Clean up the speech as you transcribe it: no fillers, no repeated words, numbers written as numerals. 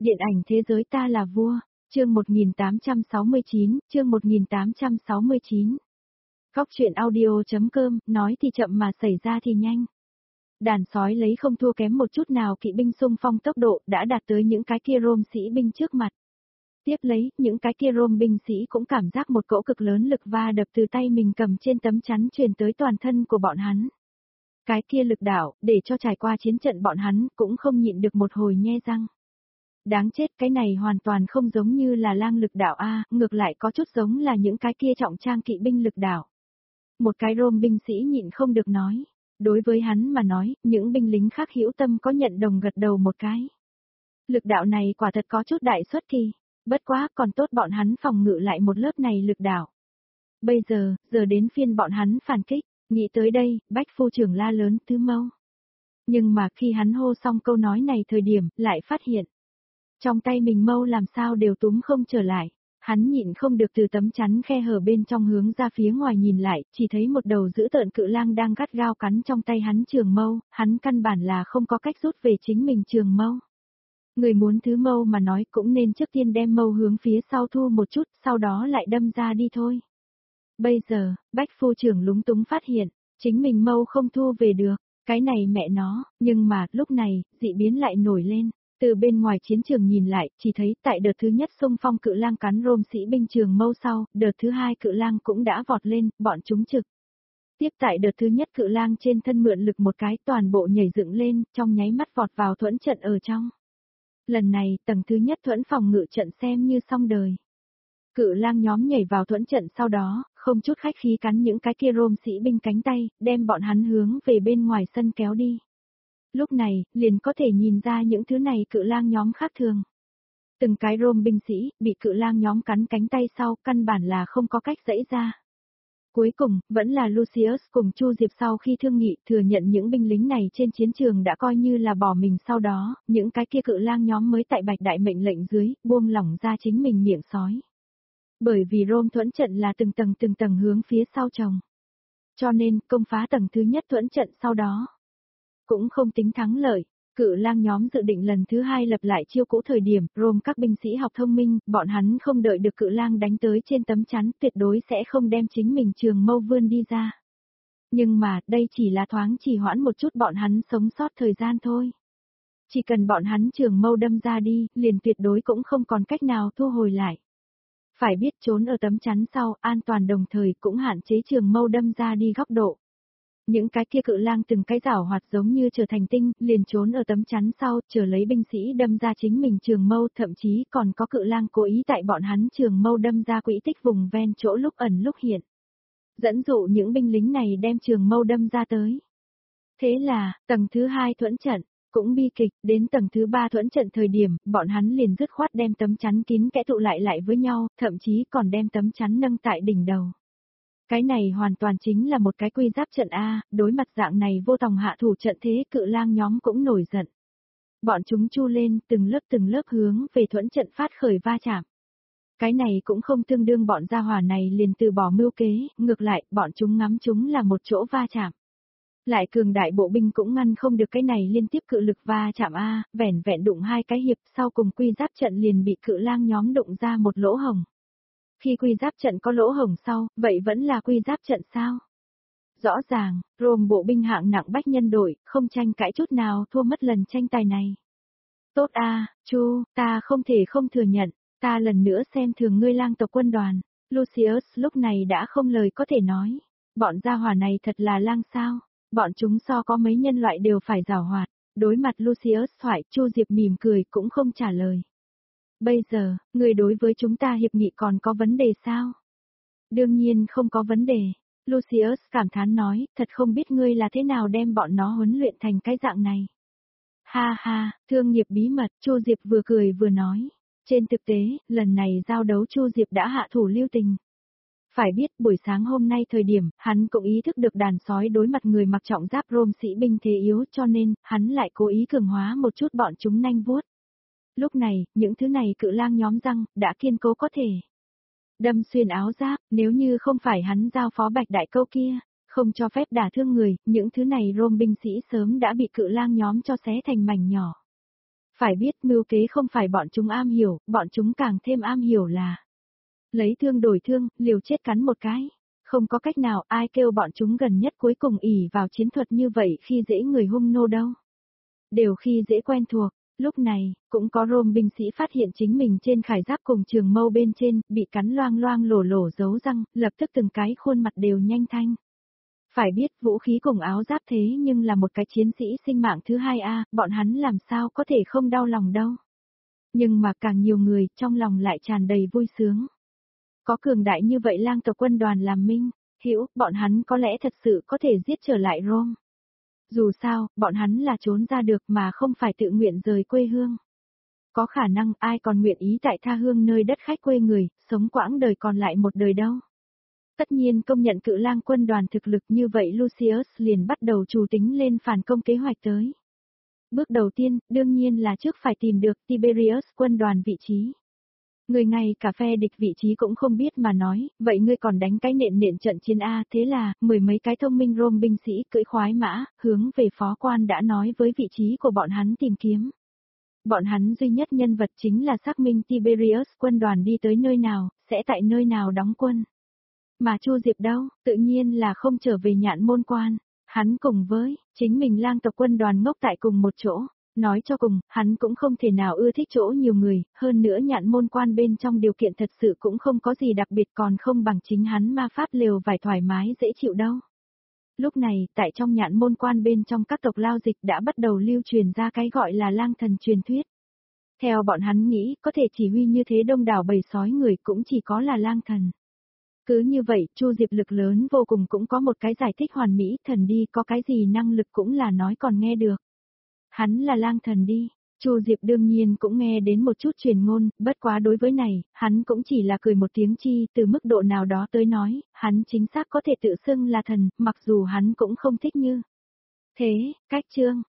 Điện ảnh thế giới ta là vua, chương 1869. Góc truyện audio.com, nói thì chậm mà xảy ra thì nhanh. Đàn sói lấy không thua kém một chút nào kỵ binh xung phong tốc độ đã đạt tới những cái kia Rôm sĩ binh trước mặt. Tiếp lấy, những cái kia Rôm binh sĩ cũng cảm giác một cỗ cực lớn lực va đập từ tay mình cầm trên tấm chắn truyền tới toàn thân của bọn hắn. Cái kia lực đạo, để cho trải qua chiến trận bọn hắn cũng không nhịn được một hồi nhe răng. Đáng chết, cái này hoàn toàn không giống như là lang lực đạo A, ngược lại có chút giống là những cái kia trọng trang kỵ binh lực đạo. Một cái Rôm binh sĩ nhịn không được nói. Đối với hắn mà nói, những binh lính khác hữu tâm có nhận đồng gật đầu một cái. Lực đạo này quả thật có chút đại xuất kỳ, bất quá còn tốt bọn hắn phòng ngự lại một lớp này lực đạo. Bây giờ đến phiên bọn hắn phản kích, nghĩ tới đây, Bách phu trưởng la lớn Tứ Mâu. Nhưng mà khi hắn hô xong câu nói này thời điểm, lại phát hiện. Trong tay mình mâu làm sao đều túm không trở lại. Hắn nhịn không được từ tấm chắn khe hở bên trong hướng ra phía ngoài nhìn lại, chỉ thấy một đầu dữ tợn cự lang đang gắt gao cắn trong tay hắn trường mâu, hắn căn bản là không có cách rút về chính mình trường mâu. Người muốn thứ mâu mà nói cũng nên trước tiên đem mâu hướng phía sau thu một chút, sau đó lại đâm ra đi thôi. Bây giờ, Bách phu trưởng lúng túng phát hiện, chính mình mâu không thu về được, cái này mẹ nó, nhưng mà lúc này, dị biến lại nổi lên. Từ bên ngoài chiến trường nhìn lại, chỉ thấy tại đợt thứ nhất xung phong cự lang cắn Rôm sĩ binh trường mâu sau, đợt thứ hai cự lang cũng đã vọt lên, bọn chúng trực. Tiếp tại đợt thứ nhất cự lang trên thân mượn lực một cái toàn bộ nhảy dựng lên, trong nháy mắt vọt vào thuẫn trận ở trong. Lần này, tầng thứ nhất thuẫn phòng ngự trận xem như xong đời. Cự lang nhóm nhảy vào thuẫn trận sau đó, không chút khách khí cắn những cái kia Rôm sĩ binh cánh tay, đem bọn hắn hướng về bên ngoài sân kéo đi. Lúc này, liền có thể nhìn ra những thứ này cự lang nhóm khác thường. Từng cái Rôm binh sĩ, bị cự lang nhóm cắn cánh tay sau, căn bản là không có cách giãy ra. Cuối cùng, vẫn là Lucius cùng Chu Diệp sau khi thương nghị thừa nhận những binh lính này trên chiến trường đã coi như là bỏ mình sau đó, những cái kia cự lang nhóm mới tại Bạch Đại mệnh lệnh dưới, buông lỏng ra chính mình miệng sói. Bởi vì Rôm thuẫn trận là từng tầng hướng phía sau chồng. Cho nên, công phá tầng thứ nhất thuẫn trận sau đó. Cũng không tính thắng lợi, cự lang nhóm dự định lần thứ hai lập lại chiêu cũ thời điểm, Rôm các binh sĩ học thông minh, bọn hắn không đợi được cự lang đánh tới trên tấm chắn, tuyệt đối sẽ không đem chính mình trường mâu vươn đi ra. Nhưng mà, đây chỉ là thoáng trì hoãn một chút bọn hắn sống sót thời gian thôi. Chỉ cần bọn hắn trường mâu đâm ra đi, liền tuyệt đối cũng không còn cách nào thu hồi lại. Phải biết trốn ở tấm chắn sau, an toàn đồng thời cũng hạn chế trường mâu đâm ra đi góc độ. Những cái kia cự lang từng cái giảo hoạt giống như trở thành tinh, liền trốn ở tấm chắn sau, chờ lấy binh sĩ đâm ra chính mình trường mâu, thậm chí còn có cự lang cố ý tại bọn hắn trường mâu đâm ra quỹ tích vùng ven chỗ lúc ẩn lúc hiện. Dẫn dụ những binh lính này đem trường mâu đâm ra tới. Thế là, tầng thứ hai thuẫn trận, cũng bi kịch, đến tầng thứ ba thuẫn trận thời điểm, bọn hắn liền dứt khoát đem tấm chắn kín kẽ tụ lại với nhau, thậm chí còn đem tấm chắn nâng tại đỉnh đầu. Cái này hoàn toàn chính là một cái quy giáp trận A, đối mặt dạng này vô tòng hạ thủ trận thế cự lang nhóm cũng nổi giận. Bọn chúng chu lên từng lớp hướng về thuẫn trận phát khởi va chạm. Cái này cũng không tương đương bọn gia hỏa này liền từ bỏ mưu kế, ngược lại bọn chúng ngắm chúng là một chỗ va chạm. Lại cường đại bộ binh cũng ngăn không được cái này liên tiếp cự lực va chạm A, vẻn vẹn đụng hai cái hiệp sau cùng quy giáp trận liền bị cự lang nhóm đụng ra một lỗ hổng. Khi quy giáp trận có lỗ hổng sau, vậy vẫn là quy giáp trận sao? Rõ ràng, Rôm bộ binh hạng nặng bách nhân đội, không tranh cãi chút nào thua mất lần tranh tài này. Tốt a, Chu, ta không thể không thừa nhận, ta lần nữa xem thường ngươi lang tộc quân đoàn. Lucius lúc này đã không lời có thể nói. Bọn gia hỏa này thật là lang sao? Bọn chúng so có mấy nhân loại đều phải giảo hoạt. Đối mặt Lucius thoại, Chu Diệp mỉm cười cũng không trả lời. Bây giờ, người đối với chúng ta hiệp nghị còn có vấn đề sao? Đương nhiên không có vấn đề. Lucius cảm thán nói, thật không biết ngươi là thế nào đem bọn nó huấn luyện thành cái dạng này. Ha ha, thương nghiệp bí mật, Chu Diệp vừa cười vừa nói. Trên thực tế, lần này giao đấu Chu Diệp đã hạ thủ lưu tình. Phải biết buổi sáng hôm nay thời điểm, hắn cũng ý thức được đàn sói đối mặt người mặc trọng giáp Rôm sĩ binh thế yếu cho nên, hắn lại cố ý cường hóa một chút bọn chúng nanh vuốt. Lúc này, những thứ này cự lang nhóm răng, đã kiên cố có thể đâm xuyên áo giáp, nếu như không phải hắn giao phó Bạch Đại câu kia, không cho phép đả thương người, những thứ này Rôm binh sĩ sớm đã bị cự lang nhóm cho xé thành mảnh nhỏ. Phải biết mưu kế không phải bọn chúng am hiểu, bọn chúng càng thêm am hiểu là lấy thương đổi thương, liều chết cắn một cái. Không có cách nào ai kêu bọn chúng gần nhất cuối cùng ỉ vào chiến thuật như vậy khi dễ người hung nô đâu. Đều khi dễ quen thuộc, lúc này, cũng có Rome binh sĩ phát hiện chính mình trên khải giáp cùng trường mâu bên trên, bị cắn loang loang lổ lổ dấu răng, lập tức từng cái khuôn mặt đều nhanh thanh. Phải biết vũ khí cùng áo giáp thế nhưng là một cái chiến sĩ sinh mạng thứ hai a, bọn hắn làm sao có thể không đau lòng đâu. Nhưng mà càng nhiều người trong lòng lại tràn đầy vui sướng. Có cường đại như vậy lang tộc quân đoàn làm minh, hiểu, bọn hắn có lẽ thật sự có thể giết trở lại Rome. Dù sao, bọn hắn là trốn ra được mà không phải tự nguyện rời quê hương. Có khả năng ai còn nguyện ý tại tha hương nơi đất khách quê người, sống quãng đời còn lại một đời đâu. Tất nhiên công nhận cự lang quân đoàn thực lực như vậy Lucius liền bắt đầu chủ tính lên phản công kế hoạch tới. Bước đầu tiên, đương nhiên là trước phải tìm được Tiberius quân đoàn vị trí. Người ngay cả phe địch vị trí cũng không biết mà nói, vậy ngươi còn đánh cái nện trận chiến A, thế là, mười mấy cái thông minh Rome binh sĩ cưỡi khoái mã, hướng về phó quan đã nói với vị trí của bọn hắn tìm kiếm. Bọn hắn duy nhất nhân vật chính là xác minh Tiberius quân đoàn đi tới nơi nào, sẽ tại nơi nào đóng quân. Mà Chu Diệp đâu, tự nhiên là không trở về Nhạn Môn Quan, hắn cùng với chính mình lang tộc quân đoàn ngốc tại cùng một chỗ. Nói cho cùng, hắn cũng không thể nào ưa thích chỗ nhiều người, hơn nữa Nhạn Môn Quan bên trong điều kiện thật sự cũng không có gì đặc biệt còn không bằng chính hắn ma pháp lều vải thoải mái dễ chịu đâu. Lúc này, tại trong Nhạn Môn Quan bên trong các tộc lao dịch đã bắt đầu lưu truyền ra cái gọi là lang thần truyền thuyết. Theo bọn hắn nghĩ, có thể chỉ huy như thế đông đảo bầy sói người cũng chỉ có là lang thần. Cứ như vậy, Chu Diệp lực lớn vô cùng cũng có một cái giải thích hoàn mỹ, thần đi có cái gì năng lực cũng là nói còn nghe được. Hắn là lang thần đi, Chu Diệp đương nhiên cũng nghe đến một chút truyền ngôn, bất quá đối với này, hắn cũng chỉ là cười một tiếng chi, từ mức độ nào đó tới nói, hắn chính xác có thể tự xưng là thần, mặc dù hắn cũng không thích như. Thế, cách chương,